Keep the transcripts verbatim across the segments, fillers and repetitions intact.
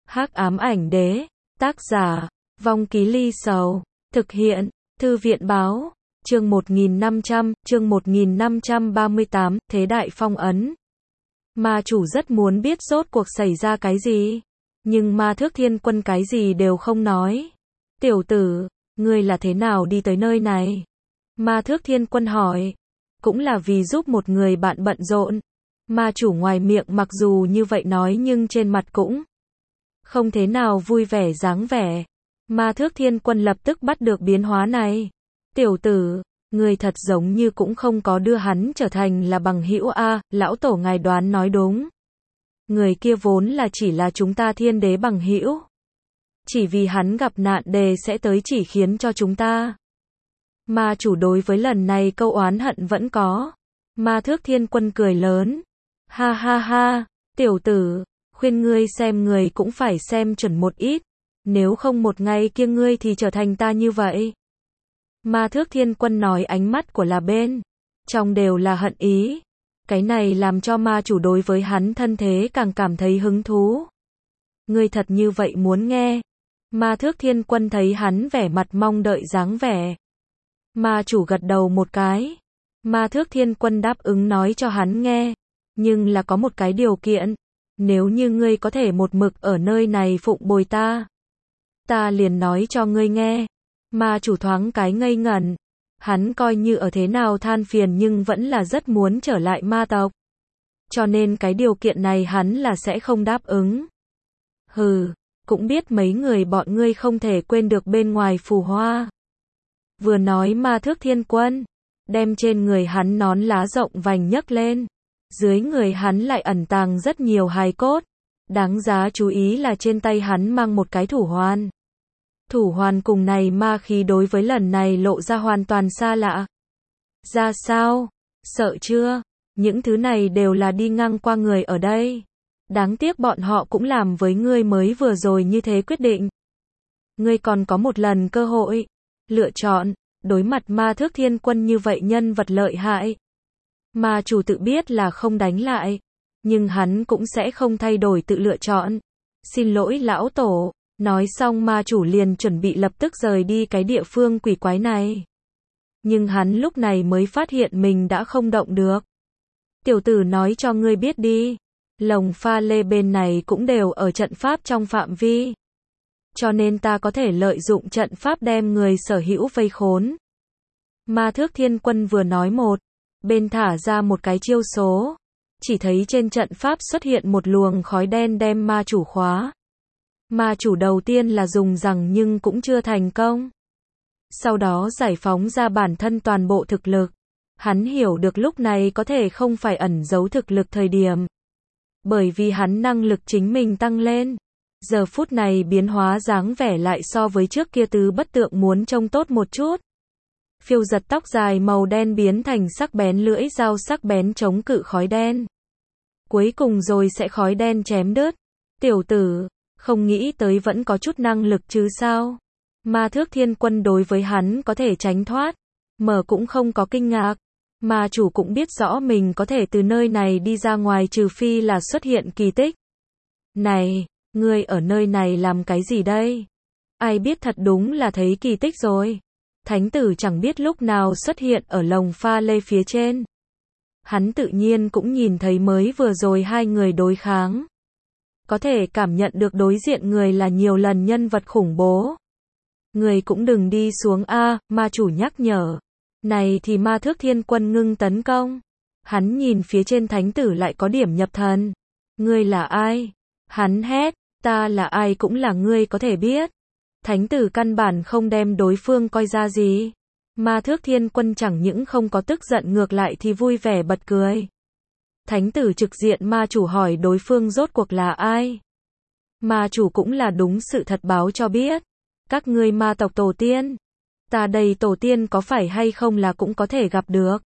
Hắc ám ảnh đế, tác giả, Vong Ký Ly Sầu, thực hiện, Thư viện báo, chương một nghìn năm trăm, chương một nghìn năm trăm ba mươi tám, Thế đại phong ấn. Ma chủ rất muốn biết rốt cuộc xảy ra cái gì, nhưng Ma Thước Thiên Quân cái gì đều không nói. Tiểu tử, ngươi là thế nào đi tới nơi này? Ma Thước Thiên Quân hỏi. Cũng là vì giúp một người bạn bận rộn. Ma chủ ngoài miệng mặc dù như vậy nói nhưng trên mặt cũng không thế nào vui vẻ dáng vẻ. Ma Thước Thiên Quân lập tức bắt được biến hóa này. Tiểu tử, người thật giống như cũng không có đưa hắn trở thành là bằng hữu a, lão tổ ngài đoán nói đúng. Người kia vốn là chỉ là chúng ta thiên đế bằng hữu. Chỉ vì hắn gặp nạn đề sẽ tới chỉ khiến cho chúng ta. Ma chủ đối với lần này câu oán hận vẫn có. Ma Thước Thiên Quân cười lớn. Ha ha ha, tiểu tử, khuyên ngươi xem người cũng phải xem chuẩn một ít. Nếu không một ngày kia ngươi thì trở thành ta như vậy. Ma Thước Thiên Quân nói ánh mắt của là bên trong đều là hận ý. Cái này làm cho ma chủ đối với hắn thân thế càng cảm thấy hứng thú. Ngươi thật như vậy muốn nghe. Ma Thước Thiên Quân thấy hắn vẻ mặt mong đợi dáng vẻ. Ma chủ gật đầu một cái. Ma Thước Thiên Quân đáp ứng nói cho hắn nghe. Nhưng là có một cái điều kiện. Nếu như ngươi có thể một mực ở nơi này phụng bồi ta, ta liền nói cho ngươi nghe. Ma chủ thoáng cái ngây ngẩn. Hắn coi như ở thế nào than phiền nhưng vẫn là rất muốn trở lại ma tộc. Cho nên cái điều kiện này hắn là sẽ không đáp ứng. Hừ, cũng biết mấy người bọn ngươi không thể quên được bên ngoài phù hoa. Vừa nói Ma Thước Thiên Quân, đem trên người hắn nón lá rộng vành nhấc lên. Dưới người hắn lại ẩn tàng rất nhiều hài cốt. Đáng giá chú ý là trên tay hắn mang một cái thủ hoàn. Thủ hoàn cùng này ma khí đối với lần này lộ ra hoàn toàn xa lạ. Ra sao? Sợ chưa? Những thứ này đều là đi ngang qua người ở đây. Đáng tiếc bọn họ cũng làm với ngươi mới vừa rồi như thế quyết định. Ngươi còn có một lần cơ hội lựa chọn, đối mặt Ma Thước Thiên Quân như vậy nhân vật lợi hại. Ma chủ tự biết là không đánh lại, nhưng hắn cũng sẽ không thay đổi tự lựa chọn. Xin lỗi lão tổ. Nói xong ma chủ liền chuẩn bị lập tức rời đi cái địa phương quỷ quái này. Nhưng hắn lúc này mới phát hiện mình đã không động được. Tiểu tử nói cho ngươi biết đi. Lồng pha lê bên này cũng đều ở trận pháp trong phạm vi. Cho nên ta có thể lợi dụng trận pháp đem người sở hữu vây khốn. Ma Thước Thiên Quân vừa nói một, bên thả ra một cái chiêu số. Chỉ thấy trên trận pháp xuất hiện một luồng khói đen đem ma chủ khóa. Ma chủ đầu tiên là dùng rằng nhưng cũng chưa thành công. Sau đó giải phóng ra bản thân toàn bộ thực lực. Hắn hiểu được lúc này có thể không phải ẩn giấu thực lực thời điểm. Bởi vì hắn năng lực chính mình tăng lên. Giờ phút này biến hóa dáng vẻ lại so với trước kia tứ bất tượng muốn trông tốt một chút. Phiêu giật tóc dài màu đen biến thành sắc bén lưỡi dao sắc bén chống cự khói đen. Cuối cùng rồi sẽ khói đen chém đứt. Tiểu tử, không nghĩ tới vẫn có chút năng lực chứ sao. Ma Thước Thiên Quân đối với hắn có thể tránh thoát. Mở cũng không có kinh ngạc. Ma chủ cũng biết rõ mình có thể từ nơi này đi ra ngoài trừ phi là xuất hiện kỳ tích. Này, ngươi ở nơi này làm cái gì đây? Ai biết thật đúng là thấy kỳ tích rồi. Thánh tử chẳng biết lúc nào xuất hiện ở lồng pha lê phía trên. Hắn tự nhiên cũng nhìn thấy mới vừa rồi hai người đối kháng. Có thể cảm nhận được đối diện người là nhiều lần nhân vật khủng bố. Người cũng đừng đi xuống a, ma chủ nhắc nhở. Này thì Ma Thước Thiên Quân ngưng tấn công. Hắn nhìn phía trên thánh tử lại có điểm nhập thần. Ngươi là ai? Hắn hét, ta là ai cũng là ngươi có thể biết. Thánh tử căn bản không đem đối phương coi ra gì. Ma Thước Thiên Quân chẳng những không có tức giận ngược lại thì vui vẻ bật cười. Thánh tử trực diện ma chủ hỏi đối phương rốt cuộc là ai. Ma chủ cũng là đúng sự thật báo cho biết. Các ngươi ma tộc tổ tiên. Ta đây tổ tiên có phải hay không là cũng có thể gặp được.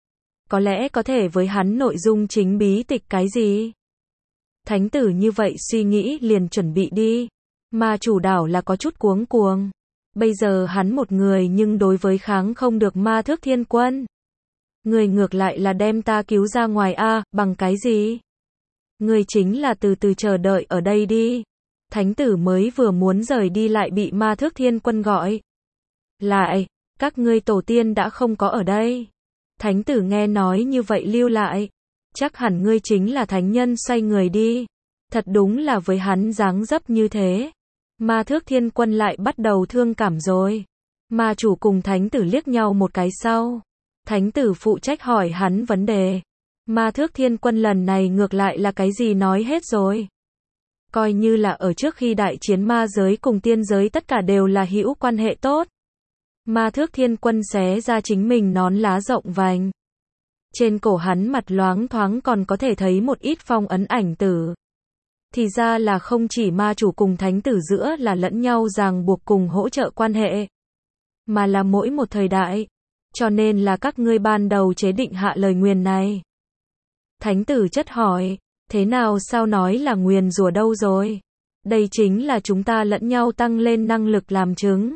Có lẽ có thể với hắn nội dung chính bí tịch cái gì. Thánh tử như vậy suy nghĩ liền chuẩn bị đi. Ma chủ đảo là có chút cuống cuồng. Bây giờ hắn một người nhưng đối với kháng không được Ma Thước Thiên Quân. Người ngược lại là đem ta cứu ra ngoài a, bằng cái gì? Người chính là từ từ chờ đợi ở đây đi. Thánh tử mới vừa muốn rời đi lại bị Ma Thước Thiên Quân gọi lại, các ngươi tổ tiên đã không có ở đây. Thánh tử nghe nói như vậy lưu lại, chắc hẳn ngươi chính là thánh nhân, xoay người đi. Thật đúng là với hắn dáng dấp như thế, Ma Thước Thiên Quân lại bắt đầu thương cảm rồi. Ma chủ cùng thánh tử liếc nhau một cái sau, thánh tử phụ trách hỏi hắn vấn đề. Ma Thước Thiên Quân lần này ngược lại là cái gì nói hết rồi. Coi như là ở trước khi đại chiến ma giới cùng tiên giới tất cả đều là hữu quan hệ tốt. Ma Thước Thiên Quân xé ra chính mình nón lá rộng vành. Trên cổ hắn mặt loáng thoáng còn có thể thấy một ít phong ấn ảnh tử. Thì ra là không chỉ ma chủ cùng thánh tử giữa là lẫn nhau ràng buộc cùng hỗ trợ quan hệ, mà là mỗi một thời đại. Cho nên là các ngươi ban đầu chế định hạ lời nguyền này. Thánh tử chất hỏi, thế nào sao nói là nguyền rủa đâu rồi? Đây chính là chúng ta lẫn nhau tăng lên năng lực làm chứng.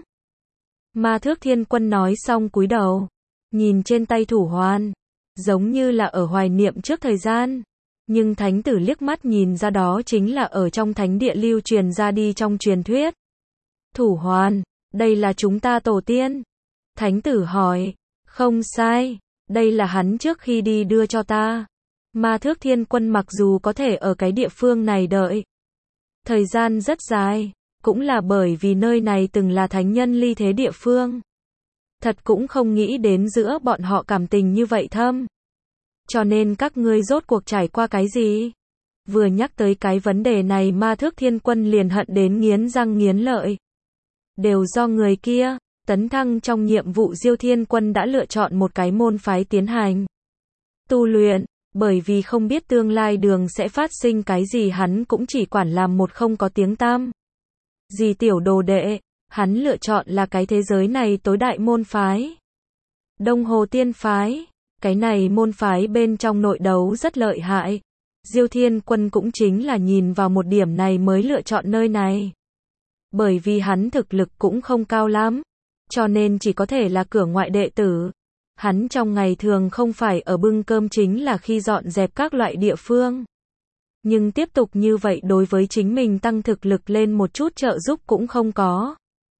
Ma Thước Thiên Quân nói xong cúi đầu, nhìn trên tay thủ hoàn, giống như là ở hoài niệm trước thời gian. Nhưng thánh tử liếc mắt nhìn ra đó chính là ở trong thánh địa lưu truyền ra đi trong truyền thuyết. Thủ hoàn, đây là chúng ta tổ tiên. Thánh tử hỏi, không sai, đây là hắn trước khi đi đưa cho ta. Ma Thước Thiên Quân mặc dù có thể ở cái địa phương này đợi thời gian rất dài, cũng là bởi vì nơi này từng là thánh nhân ly thế địa phương. Thật cũng không nghĩ đến giữa bọn họ cảm tình như vậy thâm. Cho nên các ngươi rốt cuộc trải qua cái gì? Vừa nhắc tới cái vấn đề này Ma Thước Thiên Quân liền hận đến nghiến răng nghiến lợi. Đều do người kia, tấn thăng trong nhiệm vụ Diêu Thiên Quân đã lựa chọn một cái môn phái tiến hành tu luyện, bởi vì không biết tương lai đường sẽ phát sinh cái gì hắn cũng chỉ quản làm một không có tiếng tăm gì tiểu đồ đệ, hắn lựa chọn là cái thế giới này tối đại môn phái. Đông Hồ Tiên Phái, cái này môn phái bên trong nội đấu rất lợi hại. Diêu Thiên Quân cũng chính là nhìn vào một điểm này mới lựa chọn nơi này. Bởi vì hắn thực lực cũng không cao lắm, cho nên chỉ có thể là cửa ngoại đệ tử. Hắn trong ngày thường không phải ở bưng cơm chính là khi dọn dẹp các loại địa phương. Nhưng tiếp tục như vậy đối với chính mình tăng thực lực lên một chút trợ giúp cũng không có.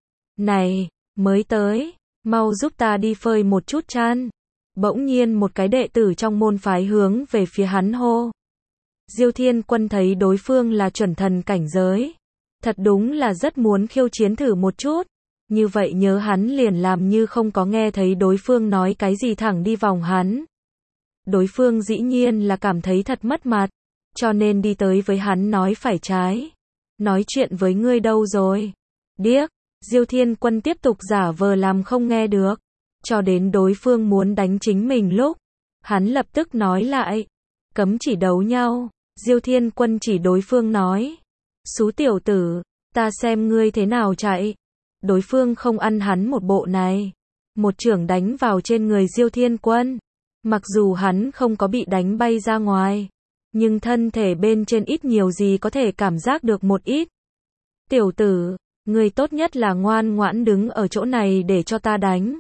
Này, mới tới, mau giúp ta đi phơi một chút chan. Bỗng nhiên một cái đệ tử trong môn phái hướng về phía hắn hô. Diêu Thiên Quân thấy đối phương là chuẩn thần cảnh giới. Thật đúng là rất muốn khiêu chiến thử một chút. Như vậy nhớ hắn liền làm như không có nghe thấy đối phương nói cái gì thẳng đi vòng hắn. Đối phương dĩ nhiên là cảm thấy thật mất mặt. Cho nên đi tới với hắn nói phải trái. Nói chuyện với ngươi đâu rồi? Điếc, Diêu Thiên Quân tiếp tục giả vờ làm không nghe được. Cho đến đối phương muốn đánh chính mình lúc. Hắn lập tức nói lại. Cấm chỉ đấu nhau. Diêu Thiên Quân chỉ đối phương nói. Xú tiểu tử, ta xem ngươi thế nào chạy. Đối phương không ăn hắn một bộ này. Một chưởng đánh vào trên người Diêu Thiên Quân. Mặc dù hắn không có bị đánh bay ra ngoài. Nhưng thân thể bên trên ít nhiều gì có thể cảm giác được một ít. Tiểu tử, ngươi tốt nhất là ngoan ngoãn đứng ở chỗ này để cho ta đánh.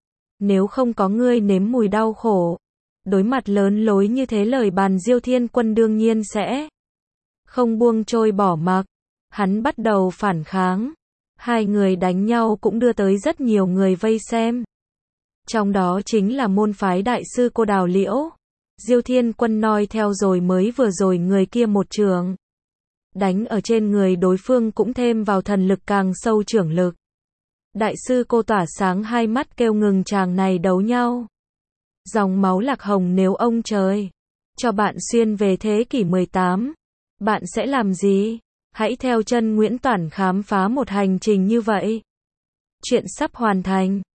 Nếu không có ngươi nếm mùi đau khổ. Đối mặt lớn lối như thế lời bàn Diêu Thiên Quân đương nhiên sẽ không buông trôi bỏ mặc. Hắn bắt đầu phản kháng. Hai người đánh nhau cũng đưa tới rất nhiều người vây xem. Trong đó chính là môn phái đại sư cô Đào Liễu. Diêu Thiên Quân noi theo rồi mới vừa rồi người kia một trường. Đánh ở trên người đối phương cũng thêm vào thần lực càng sâu trưởng lực. Đại sư cô tỏa sáng hai mắt kêu ngừng chàng này đấu nhau. Dòng máu lạc hồng nếu ông trời cho bạn xuyên về thế kỷ mười tám, bạn sẽ làm gì? Hãy theo chân Nguyễn Toản khám phá một hành trình như vậy. Chuyện sắp hoàn thành.